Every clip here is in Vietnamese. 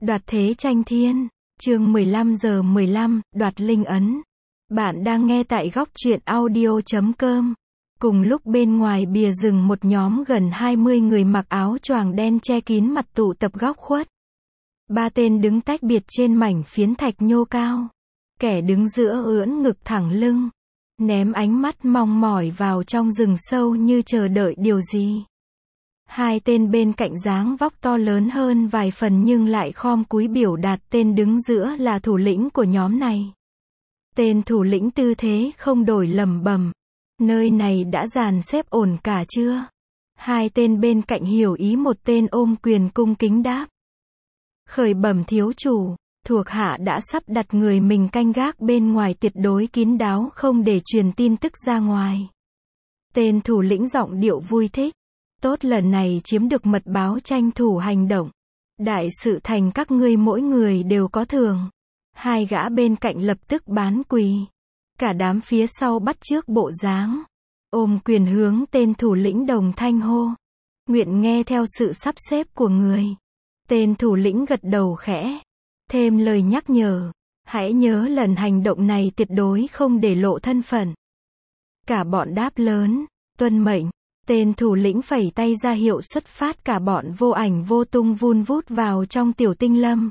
Đoạt thế tranh thiên. Chương 15:15, đoạt linh ấn. Bạn đang nghe tại góc truyện audio.com. Cùng lúc bên ngoài bìa rừng một nhóm gần 20 người mặc áo choàng đen che kín mặt tụ tập góc khuất. Ba tên đứng tách biệt trên mảnh phiến thạch nhô cao. Kẻ đứng giữa ưỡn ngực thẳng lưng, ném ánh mắt mong mỏi vào trong rừng sâu như chờ đợi điều gì. Hai tên bên cạnh dáng vóc to lớn hơn vài phần nhưng lại khom cúi biểu đạt tên đứng giữa là thủ lĩnh của nhóm này. Tên thủ lĩnh tư thế không đổi lẩm bẩm. Nơi này đã dàn xếp ổn cả chưa? Hai tên bên cạnh hiểu ý, một tên ôm quyền cung kính đáp. Khởi bẩm thiếu chủ, thuộc hạ đã sắp đặt người mình canh gác bên ngoài tuyệt đối kín đáo không để truyền tin tức ra ngoài. Tên thủ lĩnh giọng điệu vui thích. Tốt, lần này chiếm được mật báo tranh thủ hành động. Đại sự thành các ngươi mỗi người đều có thưởng. Hai gã bên cạnh lập tức bán quỳ. Cả đám phía sau bắt chước bộ dáng. Ôm quyền hướng tên thủ lĩnh đồng thanh hô. Nguyện nghe theo sự sắp xếp của người. Tên thủ lĩnh gật đầu khẽ. Thêm lời nhắc nhở. Hãy nhớ lần hành động này tuyệt đối không để lộ thân phận. Cả bọn đáp lớn. Tuân mệnh. Tên thủ lĩnh phẩy tay ra hiệu xuất phát, cả bọn vô ảnh vô tung vun vút vào trong tiểu tinh lâm.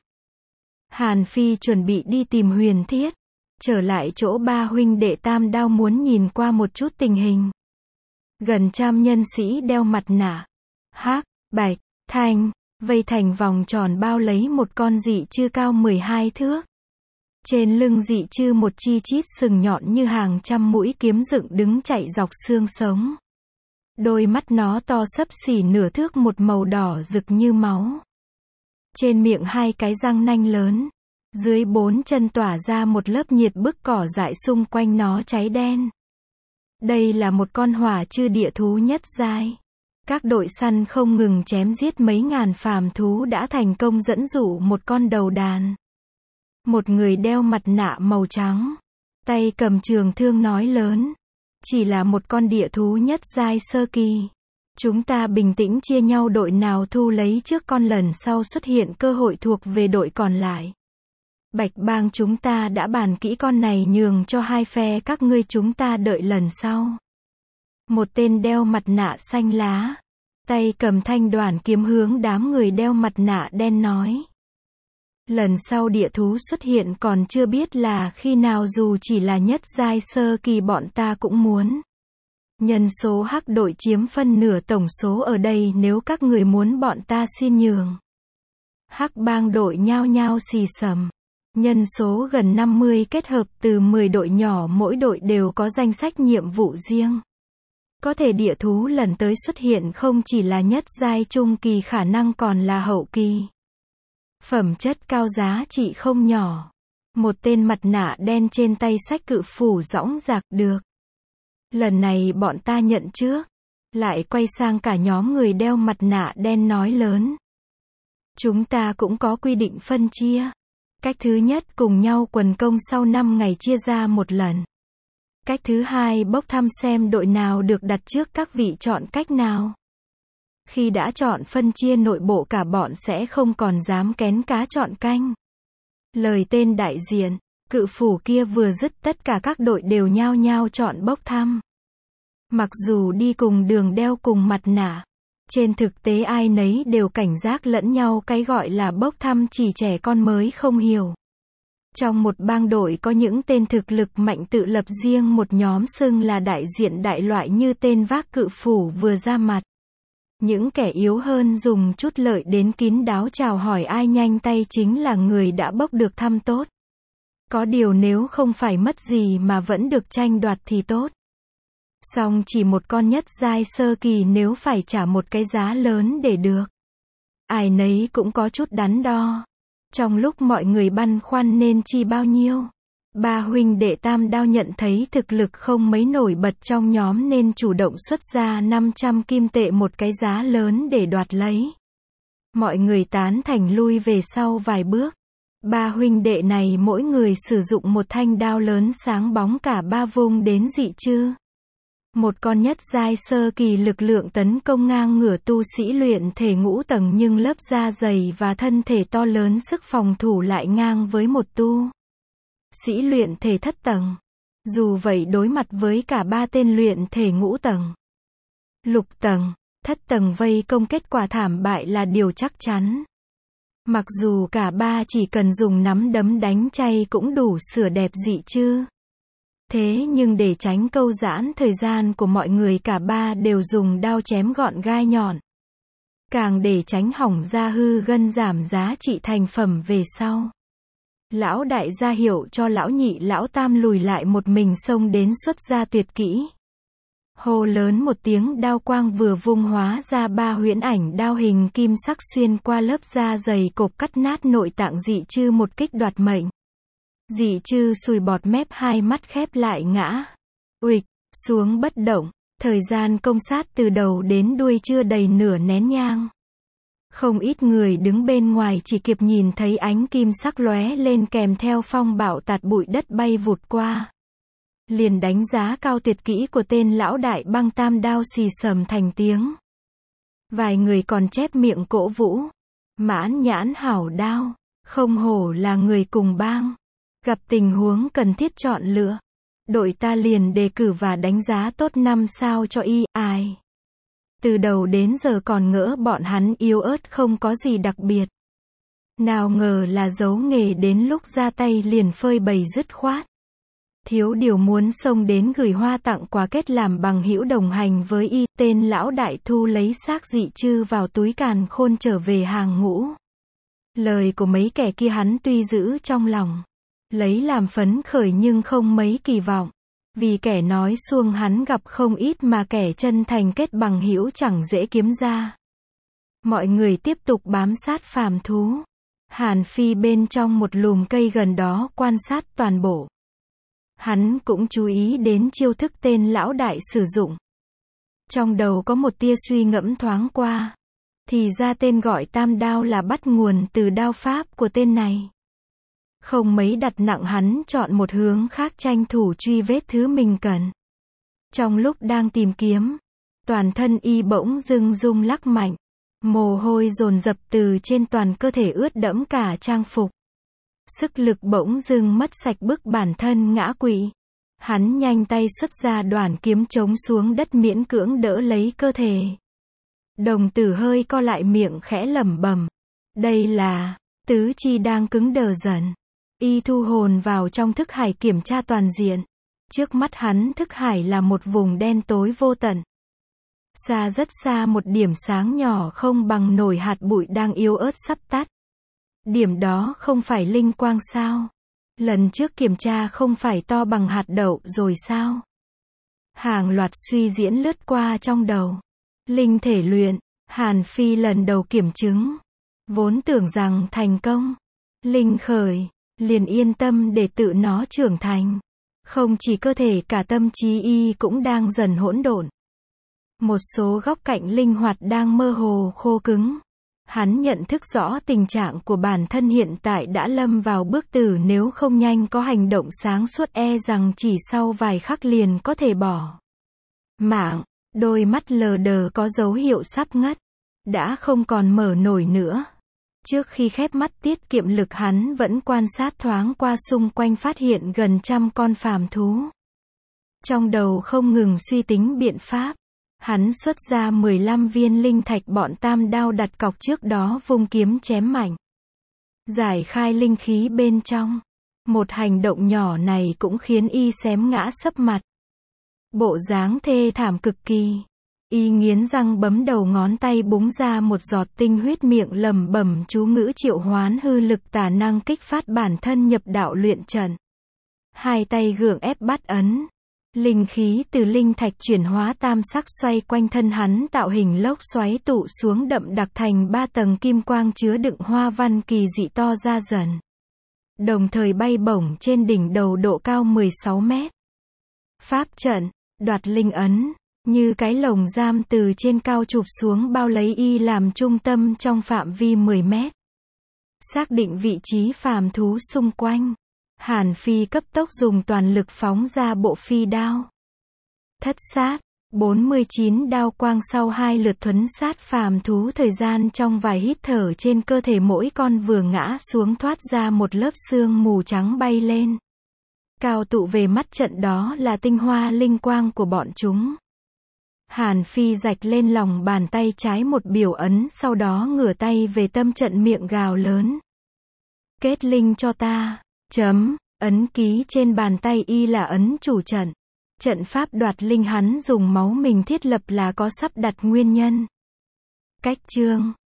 Hàn Phi chuẩn bị đi tìm Huyền Thiết. Trở lại chỗ ba huynh đệ Tam Đao muốn nhìn qua một chút tình hình. Gần 100 nhân sĩ đeo mặt nạ. Hắc, bạch, thanh, vây thành vòng tròn bao lấy một con dị chư cao 12 thước. Trên lưng dị chư một chi chít sừng nhọn như hàng trăm mũi kiếm dựng đứng chạy dọc xương sống. Đôi mắt nó to xấp xỉ nửa thước, một màu đỏ rực như máu. Trên miệng hai cái răng nanh lớn. Dưới bốn chân tỏa ra một lớp nhiệt bức cỏ dại xung quanh nó cháy đen. Đây là một con hỏa chư địa thú nhất giai. Các đội săn không ngừng chém giết mấy ngàn phàm thú đã thành công dẫn dụ một con đầu đàn. Một người đeo mặt nạ màu trắng, tay cầm trường thương nói lớn. Chỉ là một con địa thú nhất giai sơ kỳ. Chúng ta bình tĩnh chia nhau, đội nào thu lấy trước con lần sau xuất hiện cơ hội thuộc về đội còn lại. Bạch bang chúng ta đã bàn kỹ, con này nhường cho hai phe các ngươi, chúng ta đợi lần sau. Một tên đeo mặt nạ xanh lá, tay cầm thanh đoản kiếm hướng đám người đeo mặt nạ đen nói. Lần sau địa thú xuất hiện còn chưa biết là khi nào, dù chỉ là nhất giai sơ kỳ bọn ta cũng muốn. Nhân số hắc đội chiếm phân nửa tổng số ở đây, nếu các người muốn bọn ta xin nhường. Hắc bang đội nhao nhao xì xầm. Nhân số gần 50 kết hợp từ 10 đội nhỏ, mỗi đội đều có danh sách nhiệm vụ riêng. Có thể địa thú lần tới xuất hiện không chỉ là nhất giai trung kỳ, khả năng còn là hậu kỳ. Phẩm chất cao, giá trị không nhỏ. Một tên mặt nạ đen trên tay xách cự phủ dõng dạc. Được. Lần này bọn ta nhận trước. Lại quay sang cả nhóm người đeo mặt nạ đen nói lớn. Chúng ta cũng có quy định phân chia. Cách thứ nhất, cùng nhau quần công sau 5 ngày chia ra một lần. Cách thứ hai, bốc thăm xem đội nào được đặt trước, các vị chọn cách nào. Khi đã chọn phân chia nội bộ, cả bọn sẽ không còn dám kén cá chọn canh. Lời tên đại diện, cự phủ kia vừa dứt, tất cả các đội đều nhao nhao chọn bốc thăm. Mặc dù đi cùng đường, đeo cùng mặt nạ, trên thực tế ai nấy đều cảnh giác lẫn nhau, cái gọi là bốc thăm chỉ trẻ con mới không hiểu. Trong một bang đội có những tên thực lực mạnh tự lập riêng một nhóm, xưng là đại diện đại loại, như tên vác cự phủ vừa ra mặt. Những kẻ yếu hơn dùng chút lợi đến kín đáo chào hỏi ai nhanh tay chính là người đã bốc được thăm tốt. Có điều nếu không phải mất gì mà vẫn được tranh đoạt thì tốt. Song chỉ một con nhất giai sơ kỳ nếu phải trả một cái giá lớn để được. Ai nấy cũng có chút đắn đo. Trong lúc mọi người băn khoăn nên chi bao nhiêu, ba huynh đệ Tam Đao nhận thấy thực lực không mấy nổi bật trong nhóm nên chủ động xuất ra 500 kim tệ, một cái giá lớn để đoạt lấy. Mọi người tán thành lui về sau vài bước. Ba huynh đệ này mỗi người sử dụng một thanh đao lớn sáng bóng, cả ba vung đến dị chư. Một con nhất giai sơ kỳ lực lượng tấn công ngang ngửa tu sĩ luyện thể ngũ tầng, nhưng lớp da dày và thân thể to lớn, sức phòng thủ lại ngang với một tu sĩ luyện thể thất tầng. Dù vậy, đối mặt với cả ba tên luyện thể ngũ tầng, lục tầng, thất tầng vây công, kết quả thảm bại là điều chắc chắn. Mặc dù cả ba chỉ cần dùng nắm đấm đánh chay cũng đủ sửa đẹp dị chư. Thế nhưng để tránh câu giãn thời gian của mọi người, cả ba đều dùng đao chém gọn gai nhọn. Càng để tránh hỏng da hư gân, giảm giá trị thành phẩm về sau, lão đại ra hiệu cho lão nhị lão tam lùi lại, một mình xông đến xuất ra tuyệt kỹ. Hô lớn một tiếng, đao quang vừa vung hóa ra ba huyễn ảnh đao hình kim sắc xuyên qua lớp da dày cộp, cắt nát nội tạng dị chư, một kích đoạt mệnh. Dị chư sùi bọt mép, hai mắt khép lại, ngã uịch xuống bất động. Thời gian công sát từ đầu đến đuôi chưa đầy nửa nén nhang. Không ít người đứng bên ngoài chỉ kịp nhìn thấy ánh kim sắc lóe lên kèm theo phong bạo tạt bụi đất bay vụt qua, liền đánh giá cao tuyệt kỹ của tên lão đại băng tam đao, xì xầm thành tiếng. Vài người còn chép miệng cổ vũ. Mãn nhãn hảo đao, không hổ là người cùng bang. Gặp tình huống cần thiết chọn lựa, đội ta liền đề cử và đánh giá tốt 5 sao cho y. Ai từ đầu đến giờ còn ngỡ bọn hắn yếu ớt không có gì đặc biệt, nào ngờ là giấu nghề, đến lúc ra tay liền phơi bày dứt khoát. Thiếu điều muốn xông đến gửi hoa tặng quà, kết làm bằng hữu đồng hành với y. Tên lão đại thu lấy xác dị chư vào túi, càn khôn trở về hàng ngũ. Lời của mấy kẻ kia hắn tuy giữ trong lòng, lấy làm phấn khởi, nhưng không mấy kỳ vọng. Vì kẻ nói suông hắn gặp không ít, mà kẻ chân thành kết bằng hữu chẳng dễ kiếm ra. Mọi người tiếp tục bám sát phàm thú. Hàn Phi bên trong một lùm cây gần đó quan sát toàn bộ. Hắn cũng chú ý đến chiêu thức tên lão đại sử dụng. Trong đầu có một tia suy ngẫm thoáng qua. Thì ra tên gọi tam đao là bắt nguồn từ đao pháp của tên này. Không mấy đặt nặng, hắn chọn một hướng khác, tranh thủ truy vết thứ mình cần. Trong lúc đang tìm kiếm, toàn thân y bỗng dưng rung lắc mạnh. Mồ hôi dồn dập từ trên toàn cơ thể ướt đẫm cả trang phục. Sức lực bỗng dưng mất sạch, bức bản thân ngã quỵ. Hắn nhanh tay xuất ra đoàn kiếm chống xuống đất, miễn cưỡng đỡ lấy cơ thể. Đồng tử hơi co lại, miệng khẽ lẩm bẩm. Đây là tứ chi đang cứng đờ dần. Y thu hồn vào trong thức hải, kiểm tra toàn diện. Trước mắt hắn, thức hải là một vùng đen tối vô tận. Xa rất xa, một điểm sáng nhỏ không bằng nổi hạt bụi đang yếu ớt sắp tắt. Điểm đó không phải linh quang sao? Lần trước kiểm tra không phải to bằng hạt đậu rồi sao? Hàng loạt suy diễn lướt qua trong đầu. Linh thể luyện, Hàn Phi lần đầu kiểm chứng. Vốn tưởng rằng thành công, linh khởi, liền yên tâm để tự nó trưởng thành. Không chỉ cơ thể, cả tâm trí y cũng đang dần hỗn độn. Một số góc cạnh linh hoạt đang mơ hồ khô cứng. Hắn nhận thức rõ tình trạng của bản thân hiện tại đã lâm vào bước tử, nếu không nhanh có hành động sáng suốt e rằng chỉ sau vài khắc liền có thể bỏ mạng. Đôi mắt lờ đờ có dấu hiệu sắp ngất, đã không còn mở nổi nữa. Trước khi khép mắt tiết kiệm lực, hắn vẫn quan sát thoáng qua xung quanh, phát hiện gần 100 con phàm thú. Trong đầu không ngừng suy tính biện pháp. Hắn xuất ra 15 viên linh thạch bọn tam đao đặt cọc trước đó, vung kiếm chém mạnh, giải khai linh khí bên trong. Một hành động nhỏ này cũng khiến y xém ngã sấp mặt. Bộ dáng thê thảm cực kỳ. Y nghiến răng bấm đầu ngón tay, búng ra một giọt tinh huyết, miệng lẩm bẩm chú ngữ triệu hoán hư lực tà năng, kích phát bản thân nhập đạo luyện trận. Hai tay gượng ép bắt ấn. Linh khí từ linh thạch chuyển hóa tam sắc xoay quanh thân hắn, tạo hình lốc xoáy tụ xuống, đậm đặc thành 3 tầng kim quang chứa đựng hoa văn kỳ dị to ra dần. Đồng thời bay bổng trên đỉnh đầu độ cao 16 mét. Pháp trận, đoạt linh ấn, như cái lồng giam từ trên cao chụp xuống, bao lấy y làm trung tâm trong phạm vi 10 mét. Xác định vị trí phàm thú xung quanh, Hàn Phi cấp tốc dùng toàn lực phóng ra bộ phi đao. Thất sát, 49 đao quang sau 2 lượt thuấn sát phàm thú, thời gian trong vài hít thở trên cơ thể mỗi con vừa ngã xuống thoát ra một lớp sương mù trắng bay lên. Cao tụ về mắt trận đó là tinh hoa linh quang của bọn chúng. Hàn Phi rạch lên lòng bàn tay trái một biểu ấn, sau đó ngửa tay về tâm trận miệng gào lớn. Kết linh cho ta. Ấn ký trên bàn tay y là ấn chủ trận. Trận pháp đoạt linh hắn dùng máu mình thiết lập là có sắp đặt nguyên nhân. Cách chương